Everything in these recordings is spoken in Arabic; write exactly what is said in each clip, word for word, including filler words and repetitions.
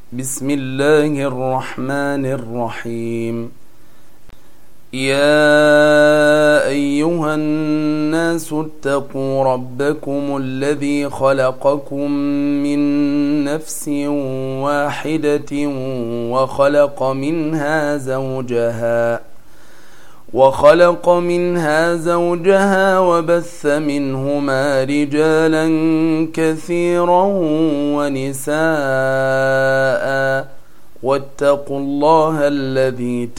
بسم الله الرحمن الرحيم. يا أيها الناس اتقوا ربكم الذي خلقكم من نفس واحدة وخلق منها زوجها وخلق منها زوجها وبث منهما رجالا كثيرا ونساء، واتقوا الله الذي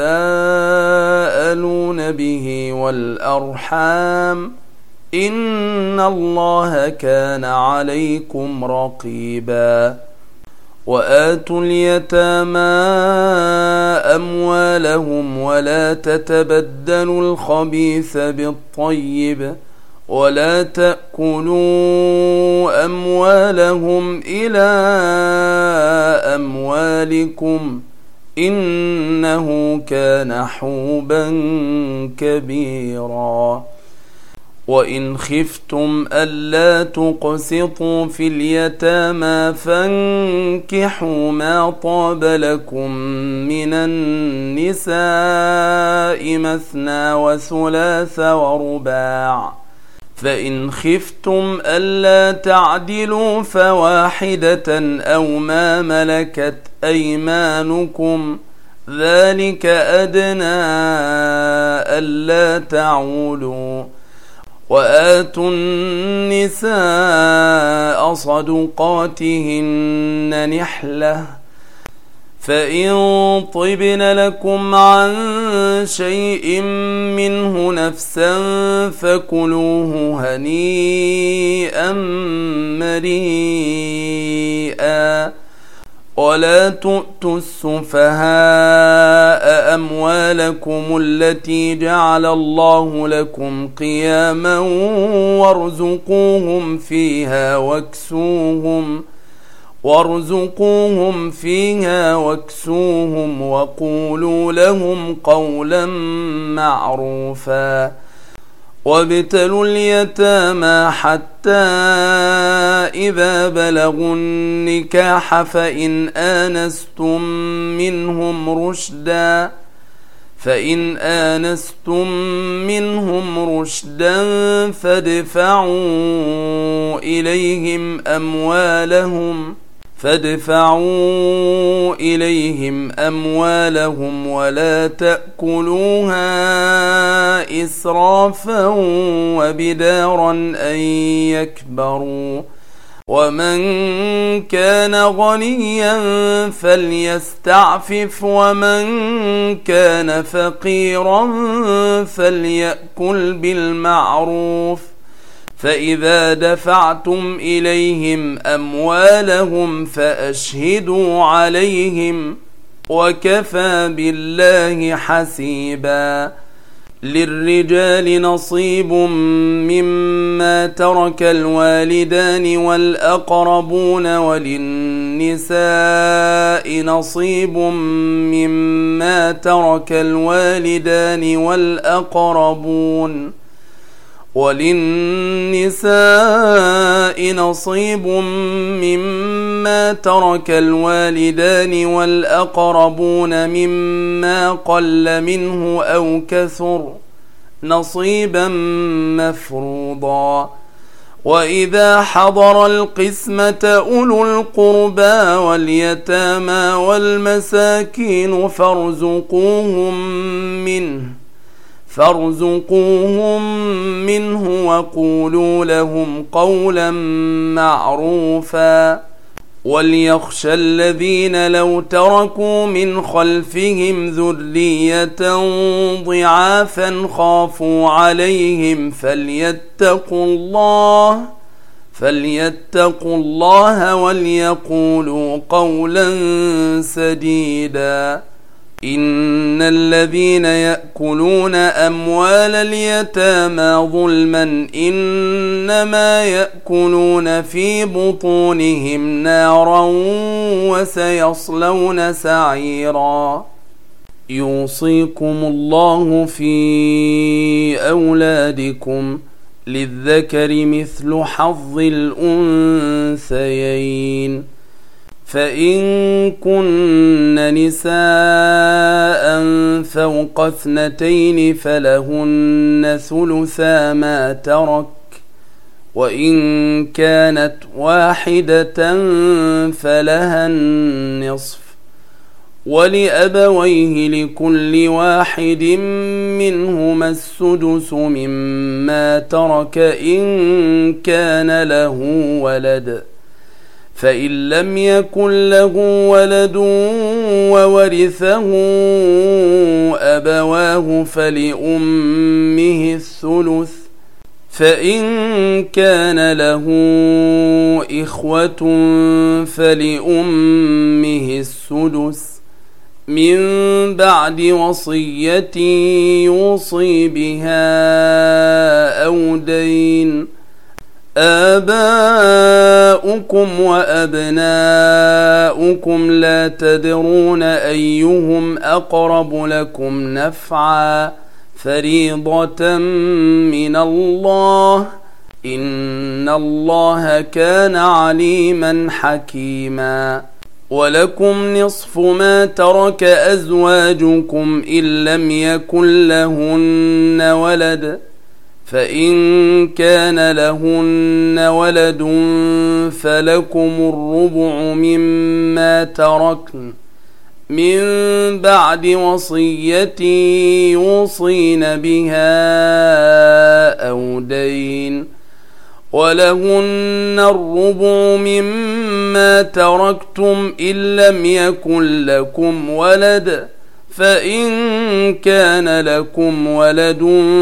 تساءلون به والأرحام إن الله كان عليكم رقيبا. وآتوا اليتامى أموالهم ولا تتبدلوا الخبيث بالطيب ولا تأكلوا أموالهم إلى أموالكم إنه كان حوبا كبيرا. وإن خفتم ألا تقسطوا في اليتامى فانكحوا ما طاب لكم من النساء مثنى وثلاث ورباع، فإن خفتم ألا تعدلوا فواحدة أو ما ملكت أيمانكم ذلك أدنى ألا تعولوا. وآتوا النساء صدقاتهن نحلة، فإن طبن لكم عن شيء منه نفسا فكلوه هنيئا مريئا. ولا تؤتوا السفهاء أموالكم التي جعل الله لكم قياما وارزقوهم فيها واكسوهم وارزقوهم فيها واكسوهم وقولوا لهم قولا معروفا. وابتلوا اليتامى حتى إذا بلغوا النكاح فإن آنستم منهم رشدا فإن آنستم منهم رشدا فادفعوا إليهم أموالهم فادفعوا إليهم أموالهم ولا تأكلوها إسرافا وبدارا أن يكبروا. ومن كان غنيا فليستعفف ومن كان فقيرا فليأكل بالمعروف. فإذا دفعتم إليهم أموالهم فأشهدوا عليهم وكفى بالله حسيبا. للرجال نصيب مما ترك الوالدان والأقربون وللنساء نصيب مما ترك الوالدان والأقربون وللنساء نصيب مما ترك الوالدان والأقربون مما قل منه أو كثر نصيبا مفروضا. وإذا حضر القسمة أولو القربى واليتامى والمساكين فارزقوهم منه فارزقوهم منه وقولوا لهم قولا معروفا. وليخشى الذين لو تركوا من خلفهم ذرية ضعافا خافوا عليهم فليتقوا الله فليتقوا الله وليقولوا قولا سديدا. إن الذين يأكلون أموال اليتامى ظلما إنما يأكلون في بطونهم نارا وسيصلون سعيرا. يوصيكم الله في أولادكم للذكر مثل حظ الأنثيين، فإن كن نساء فوق اثنتين فلهن ثلثا ما ترك، وإن كانت واحدة فلها النصف، ولأبويه لكل واحد منهما السدس مما ترك إن كان له ولد، فإن لم يكن له ولد وورثه أبواه فلأمه الثلث، فإن كان له إخوة فلأمه السدس من بعد وصية يوصي بها أو دين. آباؤكم وأبناؤكم لا تدرون أيهم أقرب لكم نفعا فريضة من الله إن الله كان عليما حكيما. ولكم نصف ما ترك أزواجكم إن لم يكن لهن ولد، فإن كان لهن ولد فلكم الربع مما تركن من بعد وصية يوصين بها أو دين، ولهن الربع مما تركتم إن لم يكن لكم ولد، فإن كان لكم ولد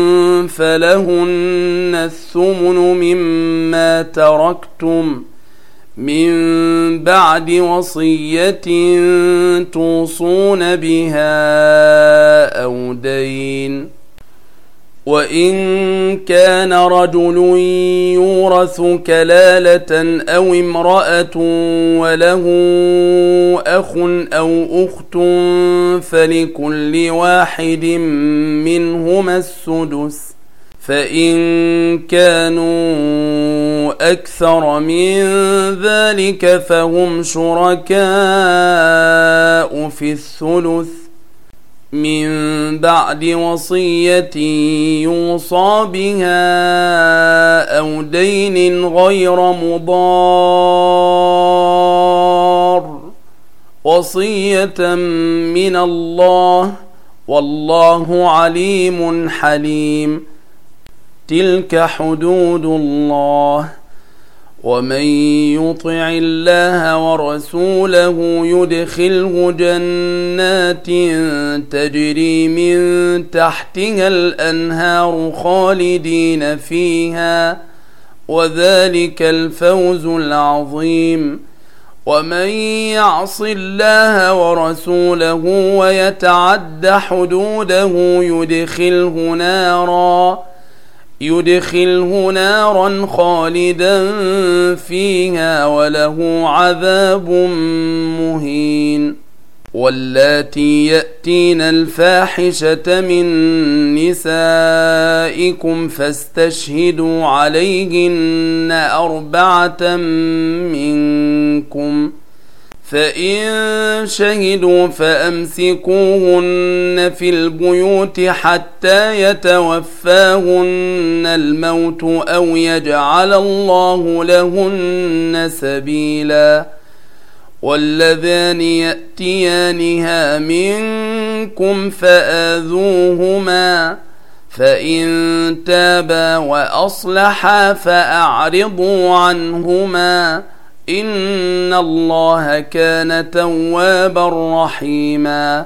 فلهن الثمن مما تركتم من بعد وصية توصون بها أو دين. وإن كان رجل يورث كلالة أو امرأة وله أخ أو أخت فلكل واحد منهما السدس، فإن كانوا أكثر من ذلك فهم شركاء في الثلث من بعد وصية يوصى بها أو دين غير مضار، وصية من الله والله عليم حليم. تلك حدود الله، ومن يطع الله ورسوله يدخله جنات تجري من تحتها الأنهار خالدين فيها، وذلك الفوز العظيم. ومن يعص الله ورسوله ويتعد حدوده يدخله نارا يدخله نارا خالدا فيها وله عذاب مهين. واللاتي يأتين الفاحشة من نسائكم فاستشهدوا عليهن أربعة منكم، فإن شهدوا فأمسكوهن في البيوت حتى يتوفاهن الموت أو يجعل الله لهن سبيلا. واللذان يأتيانها منكم فآذوهما، فإن تابا وأصلحا فأعرضوا عنهما إن الله كان توابا رحيما.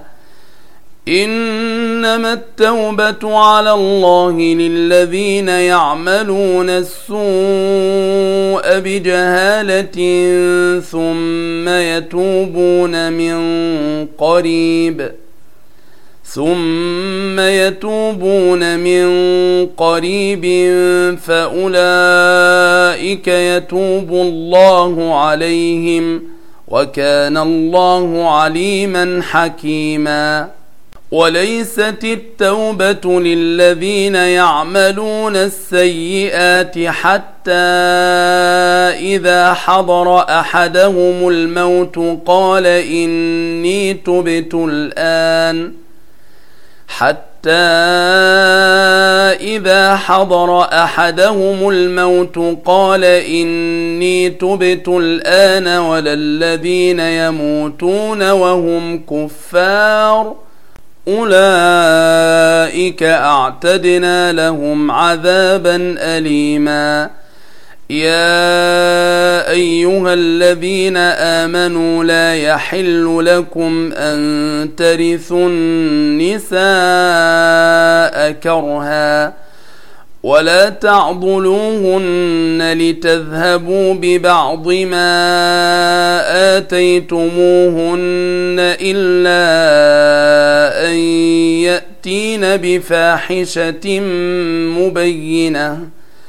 إنما التوبة على الله للذين يعملون السوء بجهالة ثم يتوبون من قريب ثم يتوبون من قريب فأولئك يتوب الله عليهم وكان الله عليما حكيما. وليست التوبة للذين يعملون السيئات حتى إذا حضر أحدهم الموت قال إني تبت الآن حتى إذا حضر أحدهم الموت قال إني تبت الآن ولا الذين يموتون وهم كفار أولئك أعتدنا لهم عذابا أليما. يا أيها الذين آمنوا لا يحل لكم أن ترثوا النساء كرها ولا تعضلوهن لتذهبوا ببعض ما آتيتموهن إلا أن يأتين بفاحشة مبينة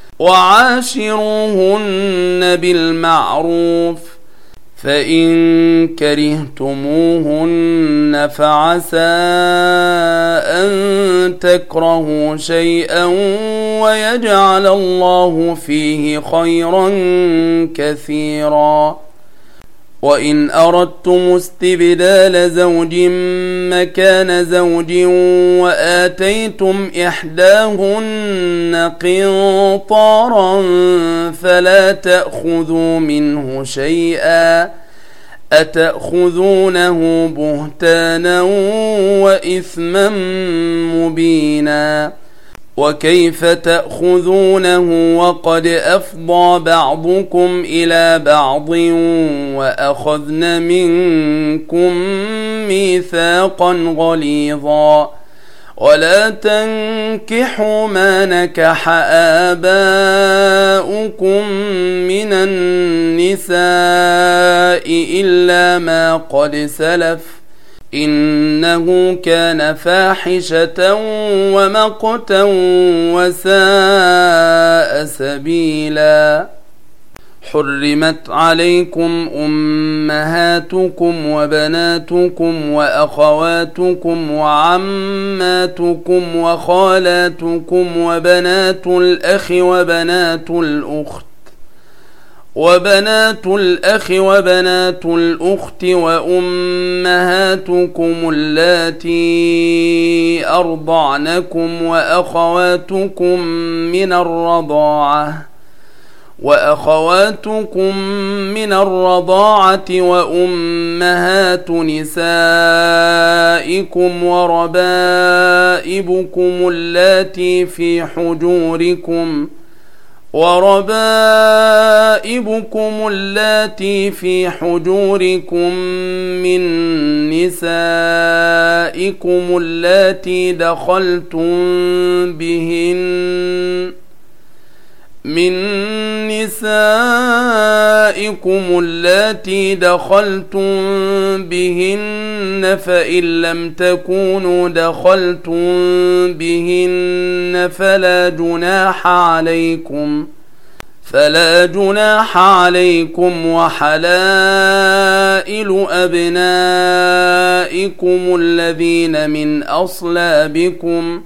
وعاشروهن بالمعروف فإن كرهتموهن فعسى أن تكرهوا شيئا ويجعل الله فيه خيرا كثيرا. وإن أردتم استبدال زوج مكان زوج وآتيتم إحداهن قنطارا فلا تأخذوا منه شيئا أتأخذونه بهتانا وإثما مبينا وكيف تأخذونه وقد أفضى بعضكم إلى بعض وأخذن منكم ميثاقا غليظا ولا تنكحوا ما نكح آباؤكم من النساء إلا ما قد سلف إنه كان فاحشة ومقتا وساء سبيلا. حرمت عليكم أمهاتكم وبناتكم وأخواتكم وعماتكم وخالاتكم وبنات الأخ وبنات الأخت وبنات الأخ وبنات الأخت وأمهاتكم اللاتي أرضعنكم وأخواتكم من الرضاعة وأخواتكم من الرضاعة وأمهات نسائكم وربائبكم اللاتي في حجوركم وربائبكم اللاتي في حجوركم من نسائكم اللاتي دخلتم بهن من نسائكم اللاتي دخلتم بهن فإن لم تكونوا دخلتم بهن فلا جناح عليكم فلا جناح عليكم وحلائل أبنائكم الذين من أصلابكم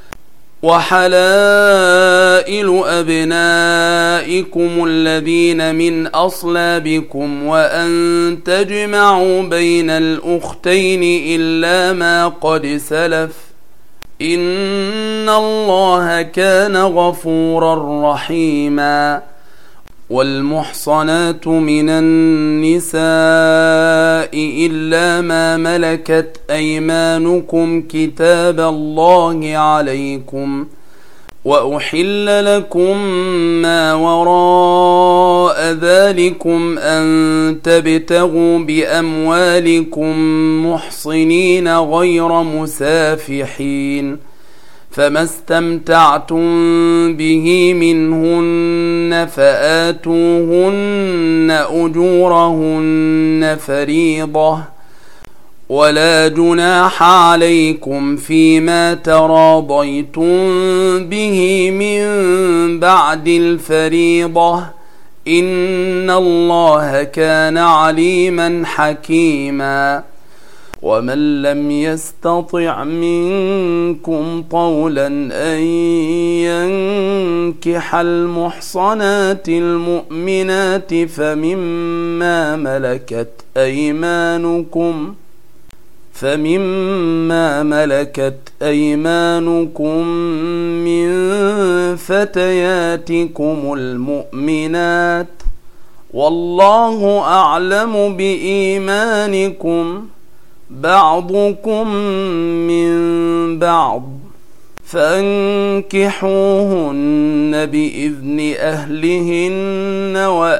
وحلائل أبنائكم الذين من أصلابكم وأن تجمعوا بين الأختين إلا ما قد سلف إن الله كان غفورا رحيما. والمحصنات من النساء إلا ما ملكت أيمانكم كتاب الله عليكم وأحل لكم ما وراء ذلكم أن تبتغوا بأموالكم محصنين غير مسافحين فما استمتعتم به منهن فآتوهن أجورهن فريضة ولا جناح عليكم فيما تراضيتم به من بعد الفريضة إن الله كان عليما حكيما. ومن لم يستطع منكم طولا أن ينكح المحصنات المؤمنات فمما ملكت أيمانكم فمما ملكت أيمانكم من فتياتكم المؤمنات والله أعلم بإيمانكم بعضكم من بعض فانكحوهن بإذن أهلهن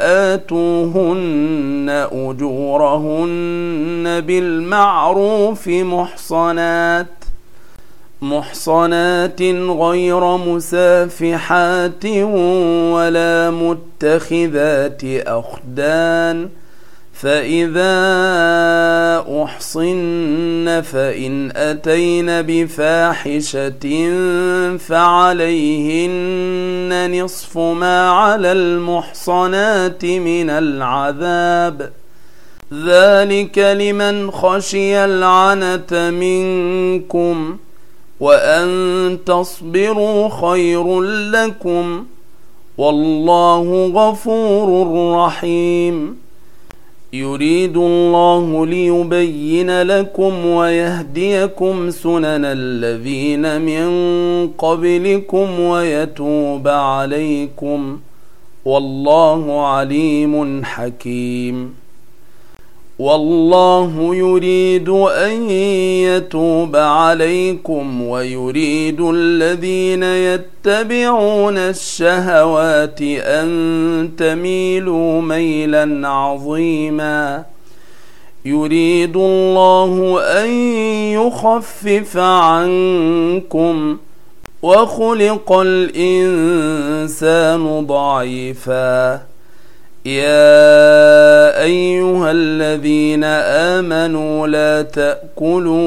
وآتوهن أجورهن بالمعروف محصنات محصنات غير مسافحات ولا متخذات أخدان فإذا أحصن فإن أتين بفاحشة فعليهن نصف ما على المحصنات من العذاب ذلك لمن خشي العنة منكم وأن تصبروا خير لكم والله غفور رحيم يريد الله ليبين لكم ويهديكم سنن الذين من قبلكم ويتوب عليكم والله عليم حكيم والله يريد أن يتوب عليكم ويريد الذين يتبعون الشهوات أن تميلوا ميلا عظيما يريد الله أن يخفف عنكم وخلق الإنسان ضعيفا يا أيها الذين آمنوا لا تأكلوا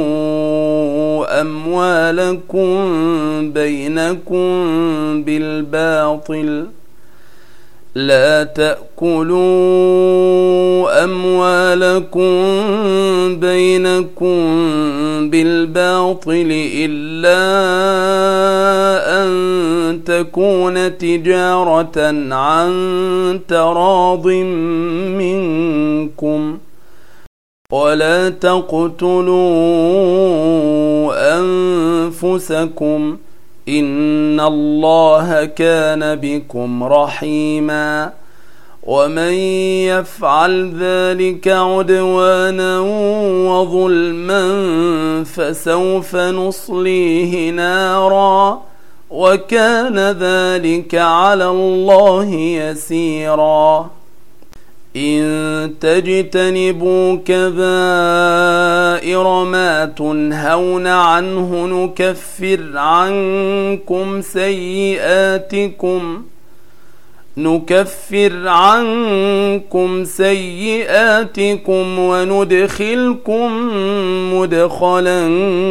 أموالكم بينكم بالباطل لا تأكلوا أموالكم بينكم بالباطل إلا أن تكون تجارة عن تراض منكم ولا تقتلوا أنفسكم إن الله كان بكم رحيما ومن يفعل ذلك عدوانا وظلما فسوف نصليه نارا وكان ذلك على الله يسيرا إن تجتنبوا كبائر ما تنهون عنه نكفر عنكم سيئاتكم نكفر عنكم سيئاتكم وندخلكم مدخلا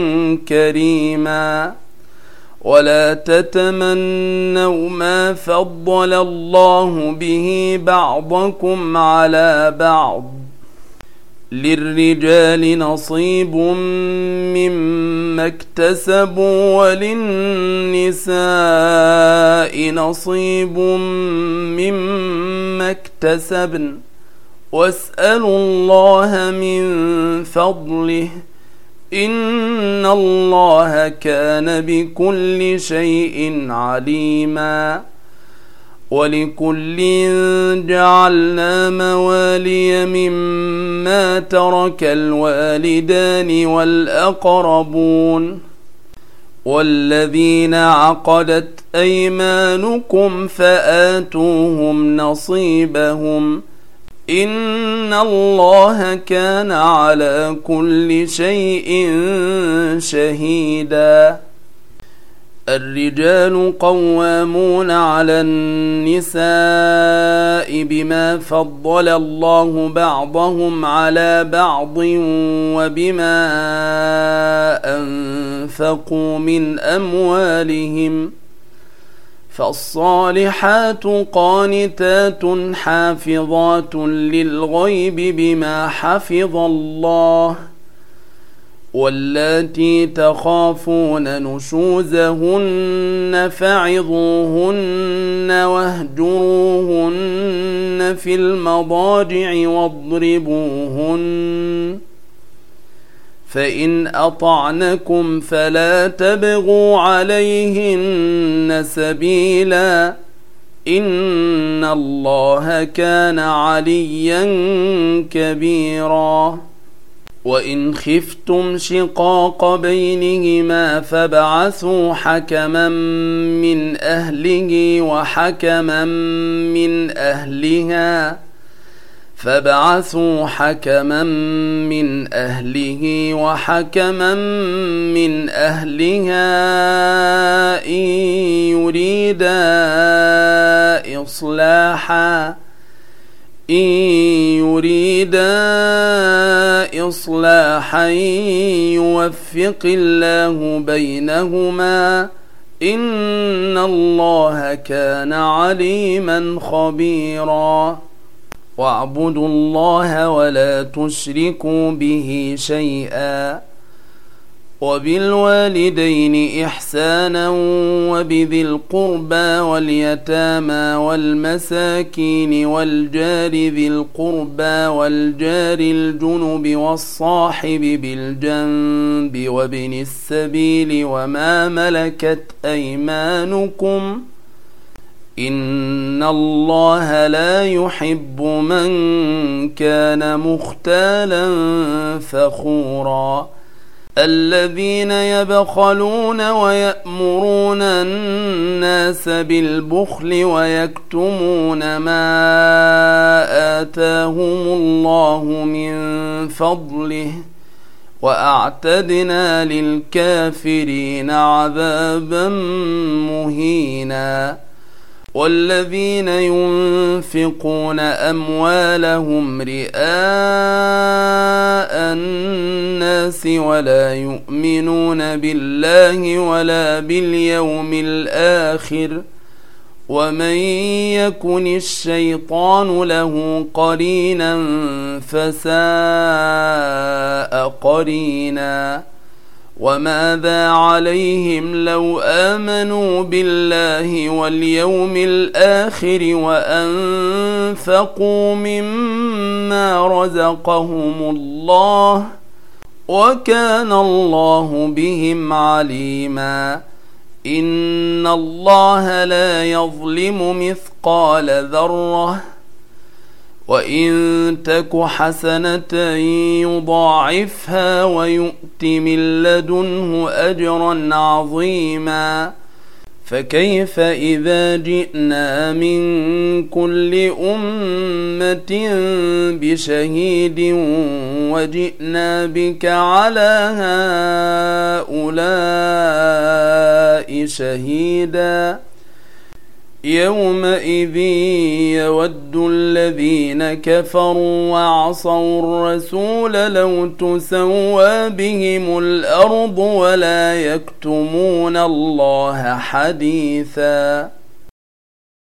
كريما ولا تتمنوا ما فضل الله به بعضكم على بعض للرجال نصيب مما اكتسبوا وللنساء نصيب مما اكتسبن واسألوا الله من فضله إن الله كان بكل شيء عليما ولكل جعلنا موالي مما ترك الوالدان والأقربون والذين عقدت أيمانكم فآتوهم نصيبهم إن الله كان على كل شيء شهيدا الرجال قوامون على النساء بما فضل الله بعضهم على بعض وبما أنفقوا من أموالهم فالصالحات قانتات حافظات للغيب بما حفظ الله واللاتي تخافون نشوزهن فعظوهن واهجروهن في المضاجع واضربوهن فإن أطعنكم فلا تبغوا عليهن سبيلا إن الله كان عليا كبيرا وإن خفتم شقاق بينهما فابعثوا حكما من أهله وحكما من أهلها فابعثوا حكما من أهله وحكما من أهلها إن يريدا إصلاحا إن يريدا إصلاحا يوفق الله بينهما إن الله كان عليما خبيرا واعبدوا الله ولا تشركوا به شيئا وبالوالدين إحسانا وبذي القربى واليتامى والمساكين والجار ذي القربى والجار الجنب والصاحب بالجنب وابن السبيل وما ملكت أيمانكم إن الله لا يحب من كان مختالا فخورا الذين يبخلون ويأمرون الناس بالبخل ويكتمون ما آتاهم الله من فضله وأعتدنا للكافرين عذابا مهينا والذين ينفقون أموالهم رئاء الناس ولا يؤمنون بالله ولا باليوم الآخر ومن يكن الشيطان له قرينا فساء قرينا وماذا عليهم لو آمنوا بالله واليوم الآخر وأنفقوا مما رزقهم الله وكان الله بهم عليما إن الله لا يظلم مثقال ذرة وإن تك حسنة يضاعفها ويؤت من لدنه أجرا عظيما فكيف إذا جئنا من كل أمة بشهيد وجئنا بك على هؤلاء شهيدا يومئذ يود الذين كفروا وعصوا الرسول لو تسوى بهم الأرض ولا يكتمون الله حديثا